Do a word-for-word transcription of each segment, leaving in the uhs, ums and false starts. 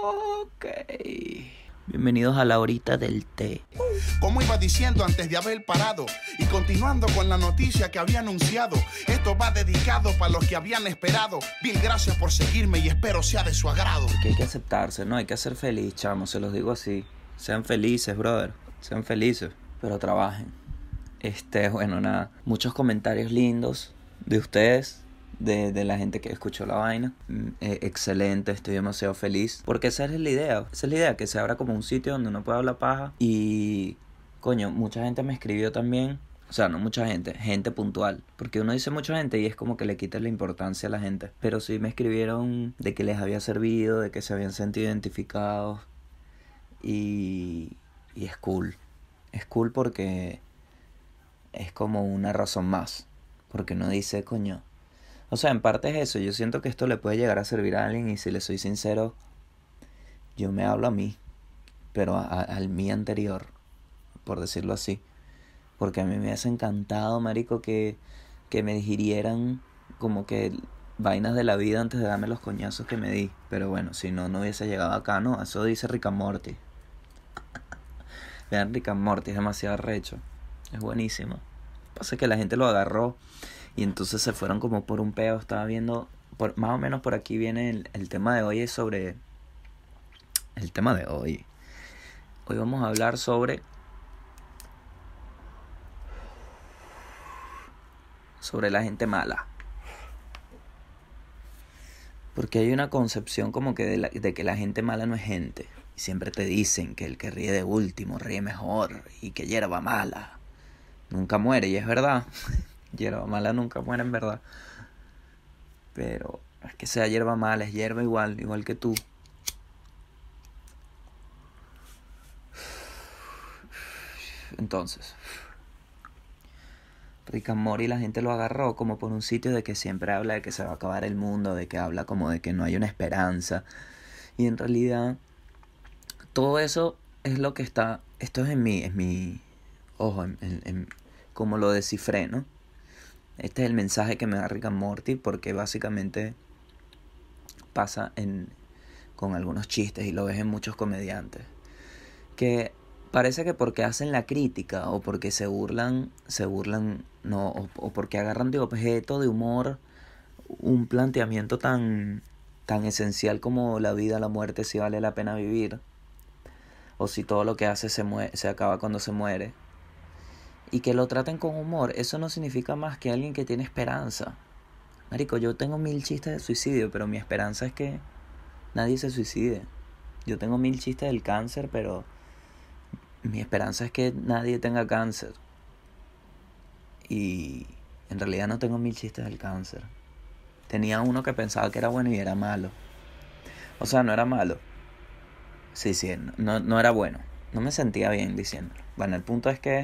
Ok. Bienvenidos a la horita del té. Como iba diciendo antes de haber parado y continuando con la noticia que había anunciado, esto va dedicado para los que habían esperado. Mil gracias por seguirme y espero sea de su agrado. Porque hay que aceptarse, ¿no? Hay que ser feliz, chamo, se los digo así. Sean felices, brother. Sean felices, pero trabajen. Este, bueno, nada. Muchos comentarios lindos de ustedes. De, de la gente que escuchó la vaina. eh, Excelente, estoy demasiado feliz. Porque esa es la idea. Esa es la idea, que se abra como un sitio donde uno pueda hablar paja. Y, coño, mucha gente me escribió también. O sea, no mucha gente, gente puntual. Porque uno dice mucha gente y es como que le quita la importancia a la gente. Pero sí me escribieron de que les había servido, de que se habían sentido identificados. Y, y es cool. Es cool porque es como una razón más. Porque uno dice, coño. O sea, en parte es eso. Yo siento que esto le puede llegar a servir a alguien. Y si le soy sincero, yo me hablo a mí. Pero a, a, al mí anterior, por decirlo así. Porque a mí me hubiese encantado, marico, que, que me digirieran como que vainas de la vida antes de darme los coñazos que me di. Pero bueno, si no, no hubiese llegado acá, ¿no? Eso dice Rick and Morty. Vean, Rick and Morty es demasiado arrecho. Es buenísimo. Pasa que la gente lo agarró y entonces se fueron como por un peo. Estaba viendo, por, más o menos por aquí viene el, el tema de hoy. Es sobre... El tema de hoy. Hoy vamos a hablar sobre... Sobre la gente mala. Porque hay una concepción como que de, la, de que la gente mala no es gente. Y siempre te dicen que el que ríe de último ríe mejor. Y que hierba mala nunca muere. Y es verdad. Hierba mala nunca muere en verdad. Pero es que sea hierba mala, es hierba igual, igual que tú. Entonces, Rick and Morty la gente lo agarró como por un sitio de que siempre habla de que se va a acabar el mundo, de que habla como de que no hay una esperanza. Y en realidad, todo eso es lo que está... Esto es en mi... Es mi ojo, en, en, en, como lo descifré, ¿no? Este es el mensaje que me da Rick and Morty, porque básicamente pasa en, con algunos chistes y lo ves en muchos comediantes. Que parece que porque hacen la crítica o porque se burlan, se burlan, no, o, o porque agarran de objeto de humor un planteamiento tan, tan esencial como la vida, la muerte, si vale la pena vivir, o si todo lo que hace se, mue- se acaba cuando se muere. Y que lo traten con humor, eso no significa más que alguien que tiene esperanza. Marico, yo tengo mil chistes de suicidio, pero mi esperanza es que nadie se suicide. Yo tengo mil chistes del cáncer, pero mi esperanza es que nadie tenga cáncer. Y en realidad no tengo mil chistes del cáncer. Tenía uno que pensaba que era bueno y era malo. O sea, no era malo. Sí, sí, no, no era bueno. No me sentía bien diciéndolo. Bueno, el punto es que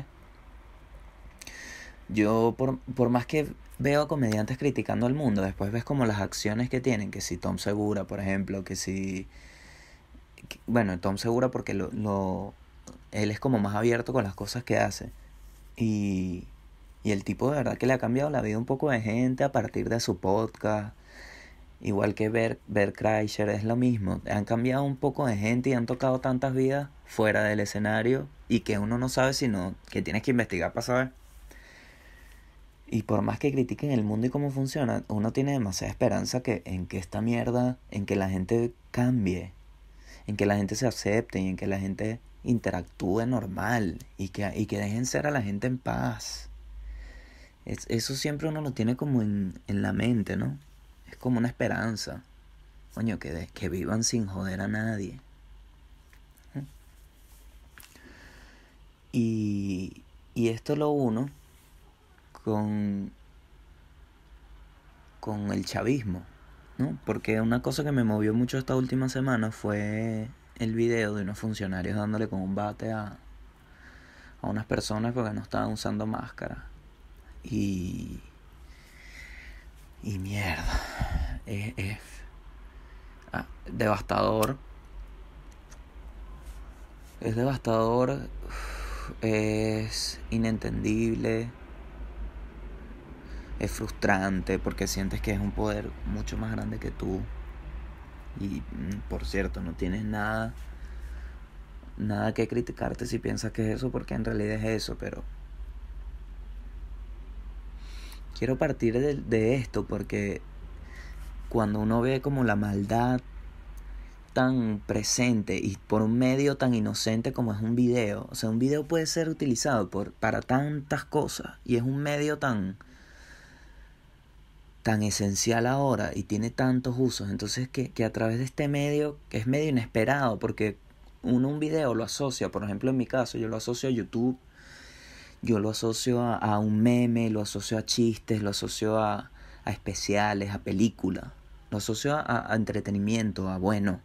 yo, por, por más que veo a comediantes criticando al mundo, después ves como las acciones que tienen, que si Tom Segura, por ejemplo, que si... Que, bueno, Tom Segura porque lo, lo, él es como más abierto con las cosas que hace. Y, y el tipo de verdad que le ha cambiado la vida a un poco de gente a partir de su podcast. Igual que Bert, Bert Kreischer, es lo mismo. Han cambiado un poco de gente y han tocado tantas vidas fuera del escenario y que uno no sabe sino que tienes que investigar para saber. Y por más que critiquen el mundo y cómo funciona, uno tiene demasiada esperanza que, en que esta mierda, en que la gente cambie, en que la gente se acepte y en que la gente interactúe normal y que, y que dejen ser a la gente en paz. Es, eso siempre uno lo tiene como en, en la mente, ¿no? Es como una esperanza. Coño, que, de, que vivan sin joder a nadie. Y, y esto lo uno con, con el chavismo, ¿no? Porque una cosa que me movió mucho esta última semana fue el video de unos funcionarios dándole con un bate a, a unas personas porque no estaban usando máscara. Y... Y mierda. Es... es ah, devastador. Es devastador. Es inentendible. Es frustrante porque sientes que es un poder mucho más grande que tú. Y por cierto, no tienes nada, nada que criticarte si piensas que es eso, porque en realidad es eso, pero quiero partir de, de esto porque cuando uno ve como la maldad tan presente y por un medio tan inocente como es un video, o sea, un video puede ser utilizado por, para tantas cosas y es un medio tan tan esencial ahora y tiene tantos usos, entonces que, que a través de este medio, que es medio inesperado, porque uno un video lo asocia, por ejemplo en mi caso, yo lo asocio a YouTube, yo lo asocio a, a un meme, lo asocio a chistes, lo asocio a, a especiales, a películas, lo asocio a, a entretenimiento, a bueno.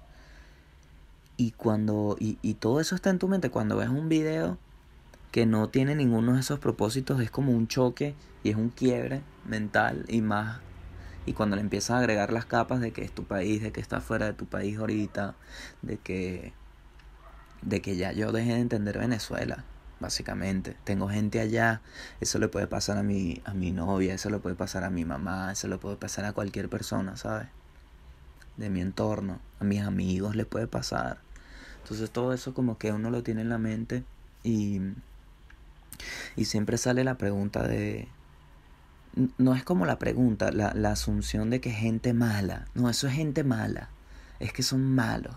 Y cuando y, y todo eso está en tu mente, cuando ves un video que no tiene ninguno de esos propósitos, es como un choque y es un quiebre mental y más. Y cuando le empiezas a agregar las capas de que es tu país, de que estás fuera de tu país ahorita, de que de que ya yo dejé de entender Venezuela, básicamente. Tengo gente allá, eso le puede pasar a mi a mi novia, eso le puede pasar a mi mamá, eso le puede pasar a cualquier persona, ¿sabes? De mi entorno, a mis amigos les puede pasar. Entonces todo eso como que uno lo tiene en la mente y y siempre sale la pregunta de... No es como la pregunta, la, la asunción de que es gente mala. No, eso es gente mala. Es que son malos.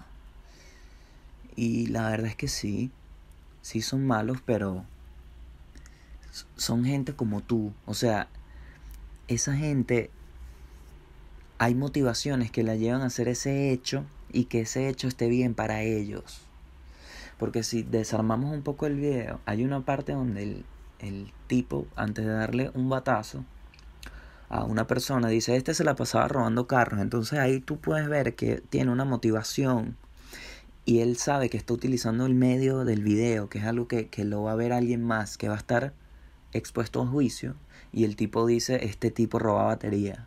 Y la verdad es que sí. Sí son malos, pero son gente como tú. O sea, esa gente... Hay motivaciones que la llevan a hacer ese hecho y que ese hecho esté bien para ellos. Porque si desarmamos un poco el video, hay una parte donde el, el tipo, antes de darle un batazo a una persona, dice, este se la pasaba robando carros. Entonces ahí tú puedes ver que tiene una motivación y él sabe que está utilizando el medio del video, que es algo que, que lo va a ver alguien más, que va a estar expuesto a un juicio, y el tipo dice, este tipo roba batería.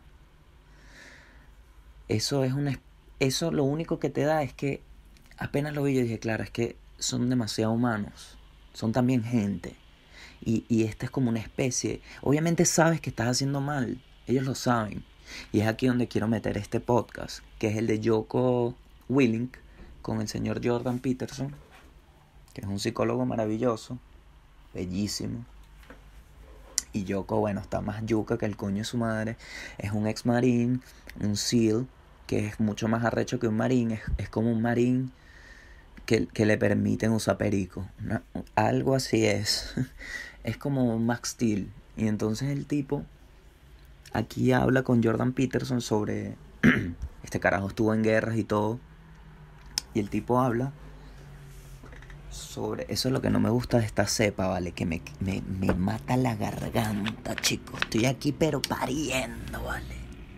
Eso es una, eso lo único que te da es que apenas lo vi yo dije, claro, es que son demasiado humanos, son también gente, y, y esta es como una especie. Obviamente sabes que estás haciendo mal, ellos lo saben, y es aquí donde quiero meter este podcast, que es el de Jocko Willink con el señor Jordan Peterson, que es un psicólogo maravilloso, bellísimo. Y Jocko, bueno, está más yuca que el coño de su madre, es un ex marín, un SEAL, que es mucho más arrecho que un marín, es, es como un marín que, que le permiten usar perico. Una, algo así es. Es como un Max Steel. Y entonces el tipo aquí habla con Jordan Peterson sobre... este carajo estuvo en guerras y todo. Y el tipo habla sobre... Eso es lo que no me gusta de esta cepa, ¿vale? Que me, me, me mata la garganta, chicos. Estoy aquí pero pariendo, ¿vale?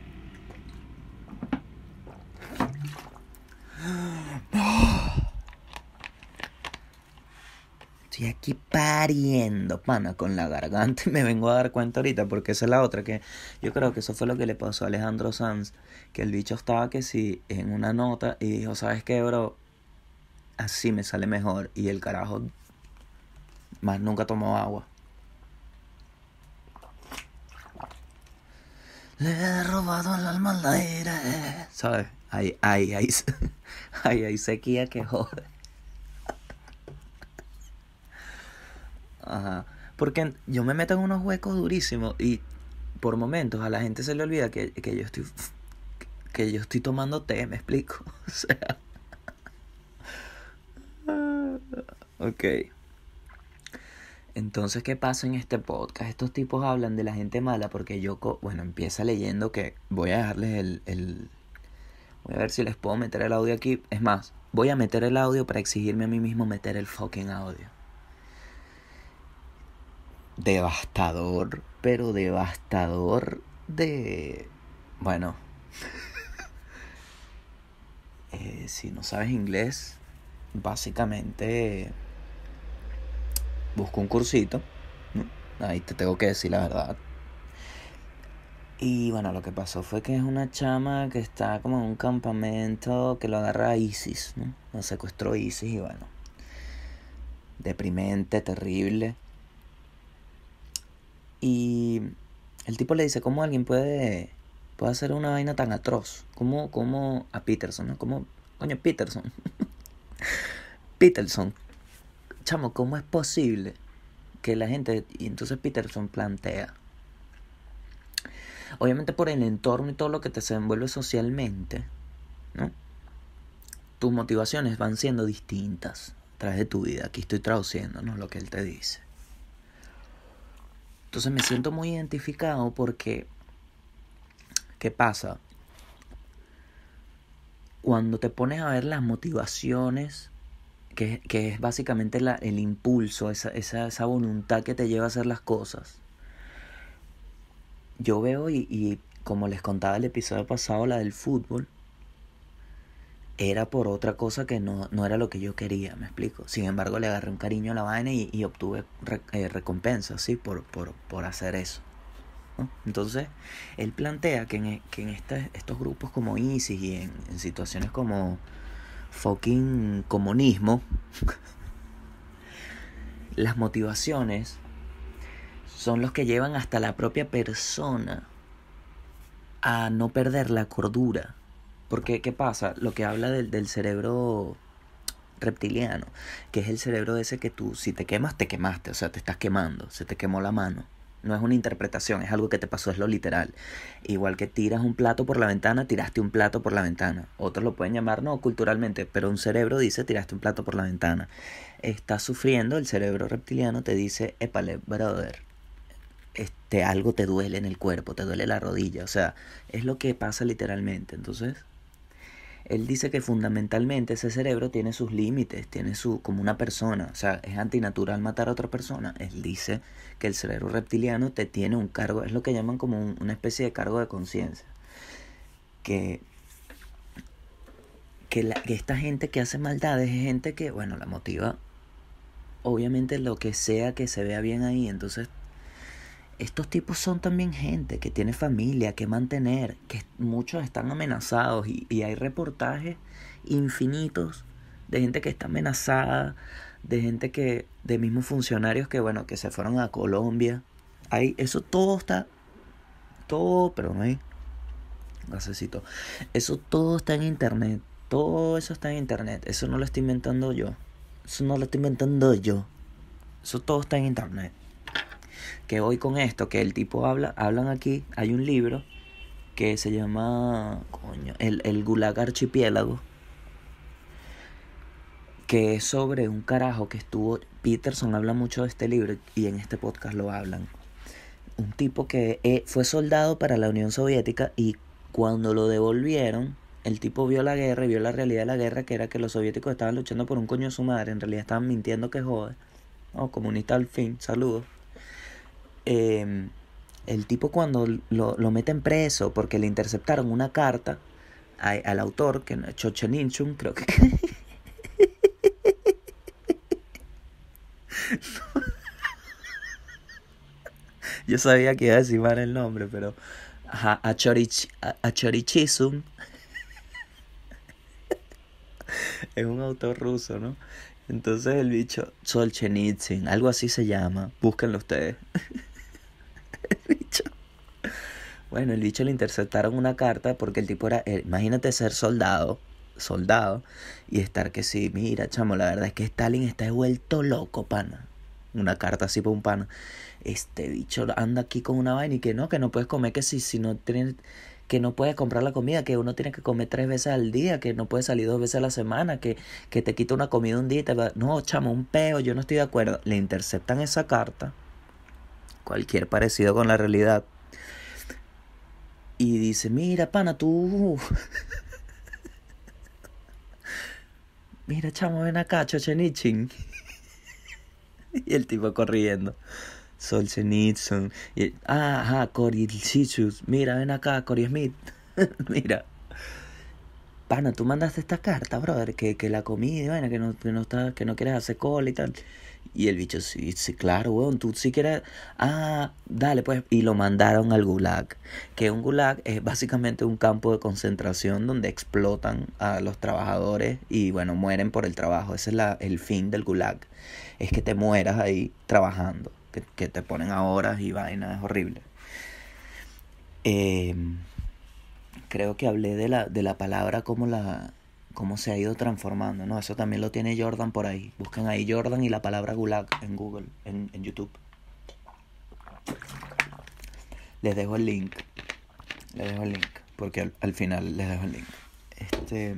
Estoy aquí pariendo, pana, con la garganta y me vengo a dar cuenta ahorita, porque esa es la otra, que yo creo que eso fue lo que le pasó a Alejandro Sanz, que el bicho estaba que sí en una nota y dijo, ¿sabes qué, bro? Así me sale mejor, y el carajo más nunca tomó agua. Le he robado el alma al aire, ¿sabes? Hay, hay, hay, hay, hay sequía que jode. Ajá. Porque yo me meto en unos huecos durísimos y por momentos a la gente se le olvida que, que yo estoy que yo estoy tomando té, ¿me explico? O sea, ok. Entonces, ¿qué pasa en este podcast? Estos tipos hablan de la gente mala porque yo, bueno, empieza leyendo que voy a dejarles el, el... Voy a ver si les puedo meter el audio aquí. Es más, voy a meter el audio para exigirme a mí mismo meter el fucking audio. Devastador, pero devastador de... Bueno, eh, si no sabes inglés, básicamente busco un cursito, ¿no? Ahí te tengo que decir la verdad. Y bueno, lo que pasó fue que es una chama que está como en un campamento que lo agarra ISIS, ¿no? Lo secuestró ISIS y bueno, deprimente, terrible. Y el tipo le dice, ¿cómo alguien puede puede hacer una vaina tan atroz? Como, como a Peterson, ¿no? Como, coño, Peterson. Peterson. Chamo, ¿cómo es posible que la gente... Y entonces Peterson plantea. Obviamente por el entorno y todo lo que te se envuelve socialmente, ¿no? Tus motivaciones van siendo distintas a través de tu vida. Aquí estoy traduciendo, ¿no? Lo que él te dice. Entonces me siento muy identificado porque... ¿Qué pasa? Cuando te pones a ver las motivaciones, que, que es básicamente la, el impulso, esa, esa, esa voluntad que te lleva a hacer las cosas. Yo veo y, y como les contaba el episodio pasado, la del fútbol, era por otra cosa que no, no era lo que yo quería, ¿me explico? Sin embargo, le agarré un cariño a la vaina y, y obtuve re, eh, recompensas, ¿sí? Por, por, por hacer eso, ¿no? Entonces, él plantea que en, que en este, estos grupos como ISIS y en, en situaciones como fucking comunismo, las motivaciones son los que llevan hasta la propia persona a no perder la cordura. Porque, ¿qué pasa? Lo que habla del, del cerebro reptiliano, que es el cerebro ese que tú, si te quemas, te quemaste, o sea, te estás quemando, se te quemó la mano. No es una interpretación, es algo que te pasó, es lo literal. Igual que tiras un plato por la ventana, tiraste un plato por la ventana. Otros lo pueden llamar, no, culturalmente, pero un cerebro dice, tiraste un plato por la ventana. Estás sufriendo, el cerebro reptiliano te dice, épale, brother, este, algo te duele en el cuerpo, te duele la rodilla. O sea, es lo que pasa literalmente. Entonces, él dice que fundamentalmente ese cerebro tiene sus límites, tiene su, como una persona, o sea, es antinatural matar a otra persona. Él dice que el cerebro reptiliano te tiene un cargo, es lo que llaman como un, una especie de cargo de conciencia. Que, que, la, que esta gente que hace maldades es gente que, bueno, la motiva, obviamente lo que sea que se vea bien ahí. Entonces, estos tipos son también gente que tiene familia que mantener, que muchos están amenazados y, y hay reportajes infinitos de gente que está amenazada, de gente que, de mismos funcionarios que, bueno, que se fueron a Colombia. Hay, eso todo está, todo, pero no hay, gasecito. Eso todo está en internet, todo eso está en internet, eso no lo estoy inventando yo, eso no lo estoy inventando yo, eso todo está en internet. Que hoy con esto que el tipo habla, hablan aquí, hay un libro que se llama, coño, el, el Gulag Archipiélago, que es sobre un carajo que estuvo, Peterson habla mucho de este libro y en este podcast lo hablan. Un tipo que eh, fue soldado para la Unión Soviética y cuando lo devolvieron, el tipo vio la guerra y vio la realidad de la guerra, que era que los soviéticos estaban luchando por un coño de su madre, en realidad estaban mintiendo que jode. No, comunista al fin, saludos. Eh, el tipo cuando lo, lo meten preso porque le interceptaron una carta a, al autor, que es Solzhenitsyn, creo que... Yo sabía que iba a decir mal el nombre, pero... Ajá, a, Chorich, a, a Chorichisum. Es un autor ruso, ¿no? Entonces el bicho Solzhenitsyn, algo así se llama, búsquenlo ustedes. El bicho. Bueno, el bicho le interceptaron una carta porque el tipo era, eh, imagínate ser soldado, soldado, y estar que sí, mira, chamo, la verdad es que Stalin está vuelto loco, pana. Una carta así para un pana. Este bicho anda aquí con una vaina y que no, que no puedes comer, que si, si no tienes, que no puedes comprar la comida, que uno tiene que comer tres veces al día, que no puede salir dos veces a la semana, que, que te quita una comida un día y te va... No, chamo, un peo, yo no estoy de acuerdo. Le interceptan esa carta, cualquier parecido con la realidad, y dice, mira, pana, tú... Mira, chamo, ven acá, Solzhenitsyn. Y el tipo corriendo. Solzhenitsyn. Y, ah, ajá, Korilchitsus. Mira, ven acá, Cory Smith. Mira. Pana, tú mandaste esta carta, brother, que, que la comida, bueno, que no, que no está, que no quieres hacer cola y tal. Y el bicho, sí, sí, claro, weón, tú sí quieres... Ah, dale, pues. Y lo mandaron al Gulag. Que un Gulag es básicamente un campo de concentración donde explotan a los trabajadores y, bueno, mueren por el trabajo. Ese es la, el fin del Gulag. Es que te mueras ahí trabajando. Que, que te ponen a horas y vainas, es horrible. Eh, creo que hablé de la, de la palabra, cómo, la, cómo se ha ido transformando, ¿no? Eso también lo tiene Jordan por ahí. Busquen ahí Jordan y la palabra gulag en Google, en, en YouTube. Les dejo el link. Les dejo el link. Porque al, al final les dejo el link. Este...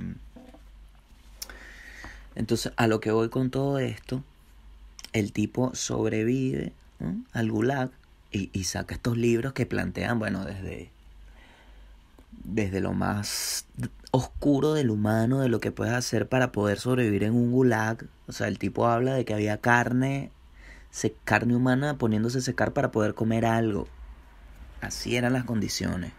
Entonces, a lo que voy con todo esto, el tipo sobrevive, ¿no?, al gulag y, y saca estos libros que plantean, bueno, desde, desde lo más oscuro del humano, de lo que puedes hacer para poder sobrevivir en un gulag. O sea, el tipo habla de que había carne, se, carne humana poniéndose a secar para poder comer algo. Así eran las condiciones.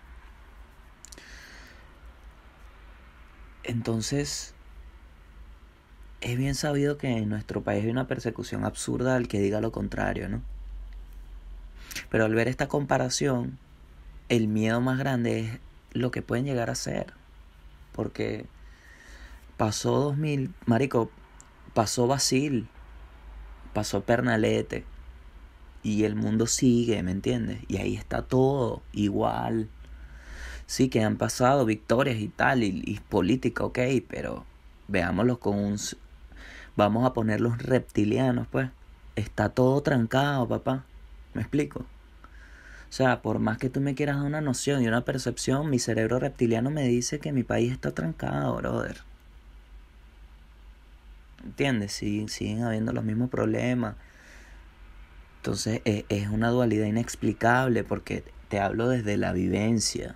Entonces, es bien sabido que en nuestro país hay una persecución absurda al que diga lo contrario, ¿no? Pero al ver esta comparación, el miedo más grande es lo que pueden llegar a ser. Porque pasó dos mil, marico, pasó Basil, pasó Pernalete, y el mundo sigue, ¿me entiendes? Y ahí está todo igual. Sí que han pasado victorias y tal, y, y política, ok, pero veámoslo con un... Vamos a poner los reptilianos, pues. Está todo trancado, papá. ¿Me explico? O sea, por más que tú me quieras dar una noción y una percepción, mi cerebro reptiliano me dice que mi país está trancado, brother. ¿Entiendes? Sí, siguen habiendo los mismos problemas. Entonces es, es una dualidad inexplicable porque te hablo desde la vivencia.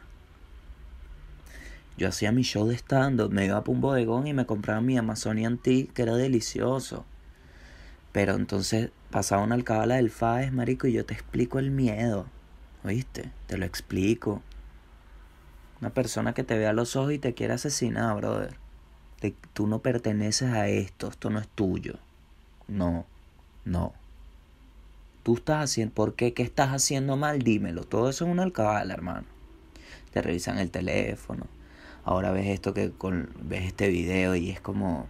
Yo hacía mi show de stand-up, me iba para un bodegón y me compraba mi Amazonian Tea, que era delicioso. Pero entonces pasaba una alcabala del Faes, marico, y yo te explico el miedo. ¿Oíste? Te lo explico. Una persona que te ve a los ojos y te quiere asesinar, brother. Te, tú no perteneces a esto, esto no es tuyo. No, no. Tú estás haciendo, ¿por qué? ¿Qué estás haciendo mal? Dímelo. Todo eso es una alcabala, hermano. Te revisan el teléfono. Ahora ves esto que con, ves este video y es como...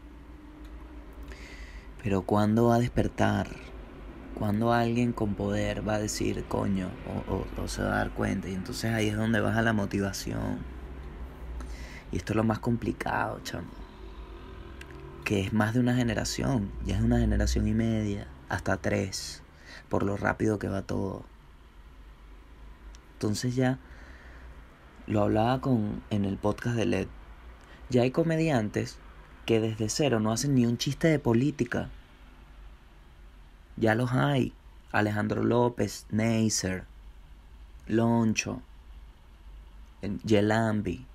Pero ¿cuándo va a despertar? ¿Cuándo alguien con poder va a decir, coño, o, o, o se va a dar cuenta? Y entonces ahí es donde baja la motivación. Y esto es lo más complicado, chamo. Que es más de una generación. Ya es una generación y media, hasta tres, por lo rápido que va todo. Entonces ya... Lo hablaba con, en el podcast de L E D. Ya hay comediantes que desde cero no hacen ni un chiste de política. Ya los hay. Alejandro López, Neisser, Loncho, Yelambi.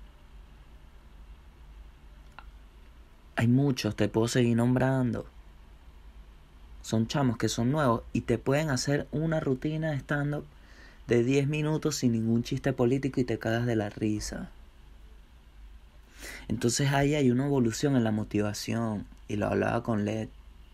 Hay muchos, te puedo seguir nombrando. Son chamos que son nuevos y te pueden hacer una rutina de stand-up de diez minutos sin ningún chiste político y te cagas de la risa. Entonces ahí hay una evolución en la motivación. Y lo hablaba con L E D.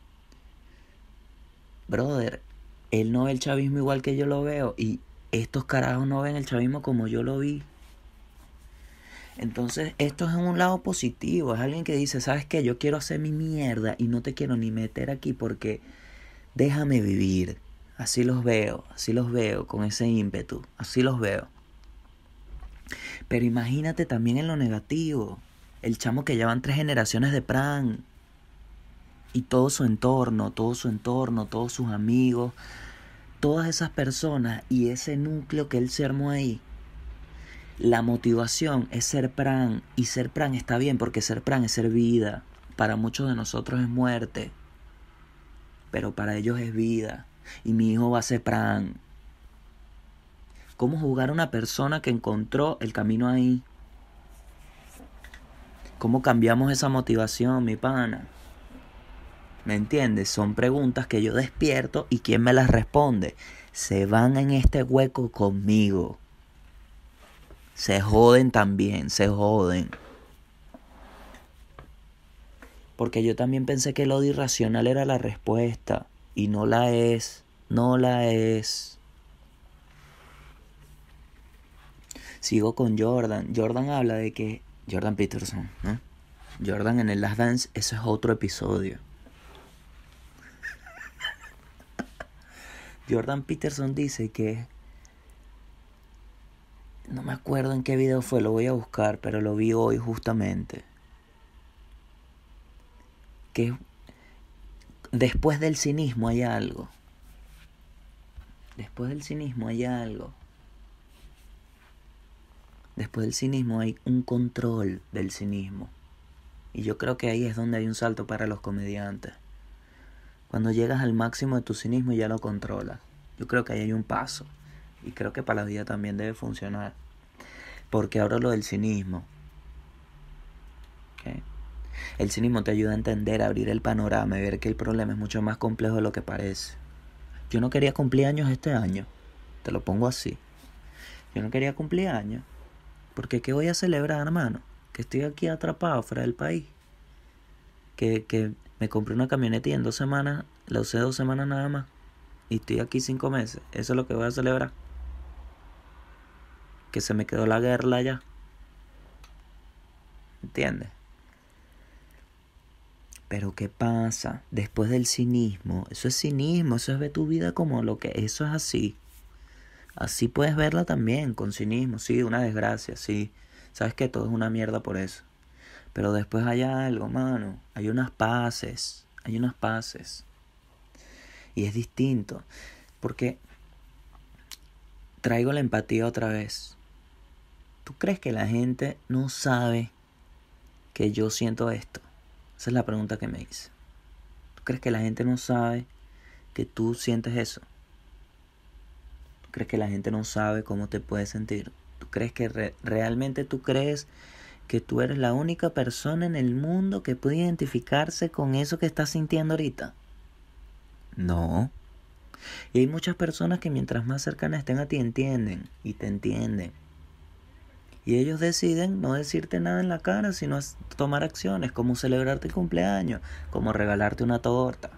Brother, él no ve el chavismo igual que yo lo veo. Y estos carajos no ven el chavismo como yo lo vi. Entonces esto es en un lado positivo. Es alguien que dice, ¿sabes qué? Yo quiero hacer mi mierda y no te quiero ni meter aquí porque déjame vivir. Así los veo, así los veo, con ese ímpetu, así los veo. Pero imagínate también en lo negativo, el chamo que llevan tres generaciones de pran, y todo su entorno, todo su entorno, todos sus amigos, todas esas personas y ese núcleo que él se armó ahí. La motivación es ser pran, y ser pran está bien porque ser pran es ser vida. Para muchos de nosotros es muerte, pero para ellos es vida. Y mi hijo va a ser pran. ¿Cómo jugar a una persona que encontró el camino ahí? ¿Cómo cambiamos esa motivación, mi pana? ¿Me entiendes? Son preguntas que yo despierto y ¿quién me las responde? Se van en este hueco conmigo. Se joden también, se joden. Porque yo también pensé que el odio irracional era la respuesta. Y no la es, no la es. Sigo con Jordan. Jordan habla de que... Jordan Peterson, ¿no? Jordan en el Last Dance, eso es otro episodio. Jordan Peterson dice que No me acuerdo en qué video fue, lo voy a buscar, pero lo vi hoy justamente. Que después del cinismo hay algo. Después del cinismo hay algo. Después del cinismo hay un control del cinismo. Y yo creo que ahí es donde hay un salto para los comediantes. Cuando llegas al máximo de tu cinismo ya lo controlas. Yo creo que ahí hay un paso. Y creo que para la vida también debe funcionar. Porque ahora lo del cinismo. ¿Okay? El cinismo te ayuda a entender, a abrir el panorama y ver que el problema es mucho más complejo de lo que parece. Yo no quería cumplir años este año. Te lo pongo así. Yo no quería cumplir años. Porque ¿qué voy a celebrar, hermano? Que estoy aquí atrapado fuera del país. Que, que me compré una camioneta y en dos semanas, la usé dos semanas nada más. Y estoy aquí cinco meses. Eso es lo que voy a celebrar. Que se me quedó la guerra ya. ¿Entiendes? Pero ¿qué pasa? Después del cinismo. Eso es cinismo. Eso es ver tu vida como lo que... Eso es así. Así puedes verla también, con cinismo. Sí, una desgracia, sí. Sabes que todo es una mierda por eso. Pero después hay algo, mano. Hay unas paces. Hay unas paces. Y es distinto. Porque traigo la empatía otra vez. ¿Tú crees que la gente no sabe que yo siento esto? Esa es la pregunta que me hice. ¿Tú crees que la gente no sabe que tú sientes eso? ¿Tú crees que la gente no sabe cómo te puedes sentir? ¿Tú crees que re- realmente tú crees que tú eres la única persona en el mundo que puede identificarse con eso que estás sintiendo ahorita? No. Y hay muchas personas que mientras más cercanas estén a ti entienden y te entienden. Y ellos deciden no decirte nada en la cara, sino tomar acciones, como celebrarte el cumpleaños, como regalarte una torta,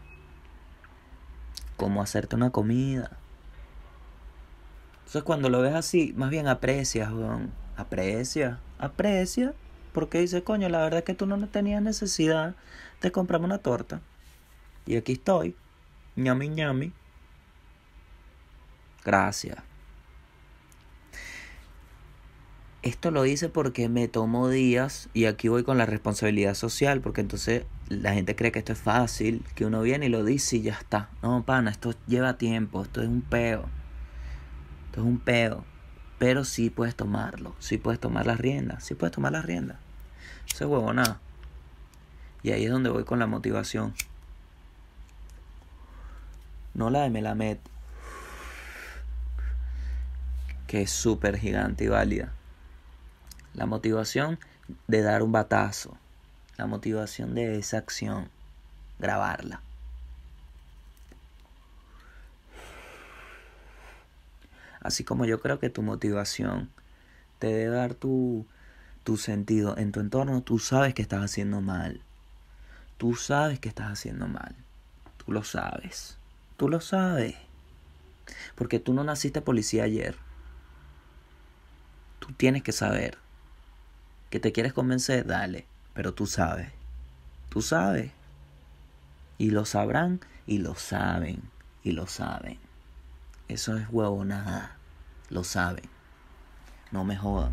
como hacerte una comida. Entonces cuando lo ves así, más bien aprecias, weón. Aprecia, aprecia, porque dice, coño, la verdad es que tú no tenías necesidad de comprarme una torta. Y aquí estoy, ñami ñami. Gracias. Esto lo hice porque me tomó días, y aquí voy con la responsabilidad social, porque entonces la gente cree que esto es fácil, que uno viene y lo dice y ya está. No, pana, esto lleva tiempo, esto es un peo. Esto es un peo. Pero sí puedes tomarlo, sí puedes tomar las riendas, sí puedes tomar las riendas. Eso es huevonada. Y ahí es donde voy con la motivación. No la de Melamed, que es súper gigante y válida. La motivación de dar un batazo. La motivación de esa acción. Grabarla. Así como yo creo que tu motivación te debe dar tu, tu sentido en tu entorno. Tú sabes que estás haciendo mal. Tú sabes que estás haciendo mal. Tú lo sabes. Tú lo sabes. Porque tú no naciste policía ayer. Tú tienes que saber. ¿Que te quieres convencer? Dale. Pero tú sabes. Tú sabes. Y lo sabrán y lo saben. Y lo saben. Eso es huevonada. Lo saben. No me jodan.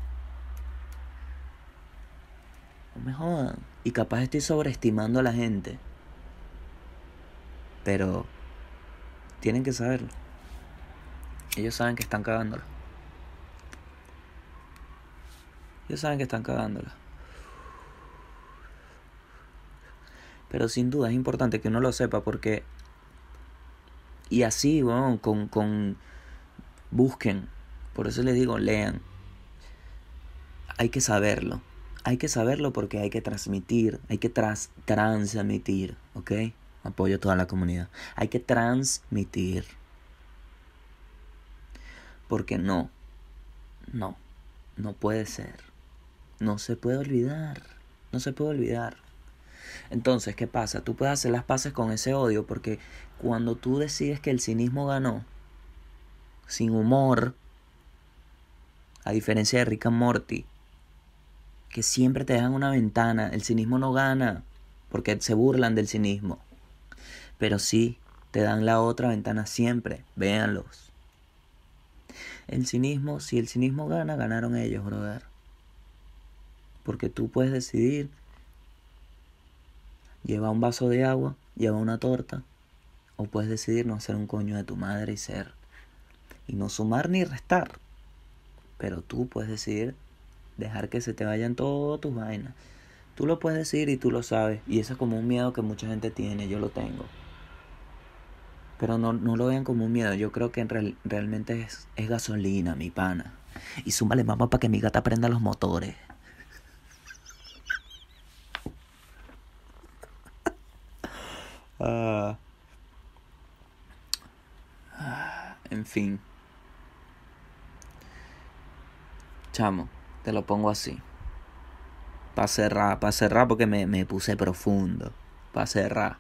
No me jodan. Y capaz estoy sobreestimando a la gente. Pero tienen que saberlo. Ellos saben que están cagándola. Ellos saben que están cagándola. Pero sin duda es importante que uno lo sepa porque... Y así, bueno, con, con... Busquen. Por eso les digo, lean. Hay que saberlo. Hay que saberlo porque hay que transmitir. Hay que tras, transmitir. ¿Ok? Apoyo a toda la comunidad. Hay que transmitir. Porque no. No. No puede ser. No se puede olvidar. No se puede olvidar. Entonces, ¿qué pasa? Tú puedes hacer las paces con ese odio porque cuando tú decides que el cinismo ganó, sin humor, a diferencia de Rick and Morty, que siempre te dejan una ventana, el cinismo no gana porque se burlan del cinismo, pero sí te dan la otra ventana siempre, véanlos. El cinismo, si el cinismo gana, ganaron ellos, brother. Porque tú puedes decidir, lleva un vaso de agua, lleva una torta, o puedes decidir no hacer un coño de tu madre y ser, y no sumar ni restar. Pero tú puedes decidir dejar que se te vayan todas tus vainas. Tú lo puedes decidir y tú lo sabes. Y eso es como un miedo que mucha gente tiene, yo lo tengo. Pero no, no lo vean como un miedo. Yo creo que en real, realmente es, es gasolina, mi pana. Y súmale mamá para que mi gata prenda los motores. uh, uh, en fin. Chamo, te lo pongo así. Para cerrar, para cerrar porque me, me puse profundo. Para cerrar.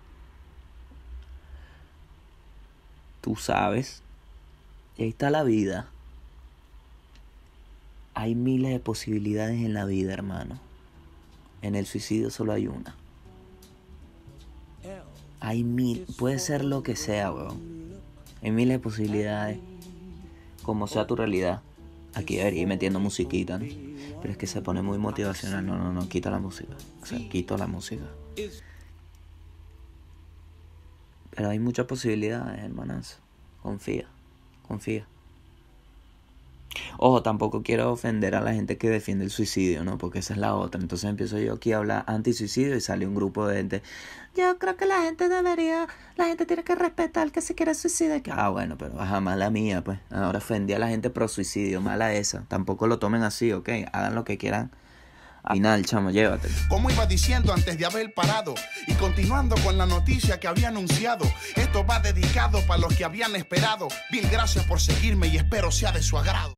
Tú sabes, y ahí está la vida. Hay miles de posibilidades en la vida, hermano. En el suicidio solo hay una. Hay mil, puede ser lo que sea, weón. Hay miles de posibilidades. Como sea tu realidad. Aquí debería ir metiendo musiquita, ¿no? Pero es que se pone muy motivacional. No, no, no, quita la música. O sea, quito la música. Pero hay muchas posibilidades, hermanazo. Confía, confía. Ojo, tampoco quiero ofender a la gente que defiende el suicidio, ¿no? Porque esa es la otra. Entonces empiezo yo aquí a hablar anti-suicidio y sale un grupo de gente. Yo creo que la gente debería, la gente tiene que respetar que se quiere suicidar. Ah, bueno, pero jamás la mía, pues. Ahora ofendí a la gente pro suicidio, mala esa. Tampoco lo tomen así, ¿ok? Hagan lo que quieran. Al final, chamo, llévatelo. Como iba diciendo antes de haber parado y continuando con la noticia que había anunciado, esto va dedicado para los que habían esperado. Mil gracias por seguirme y espero sea de su agrado.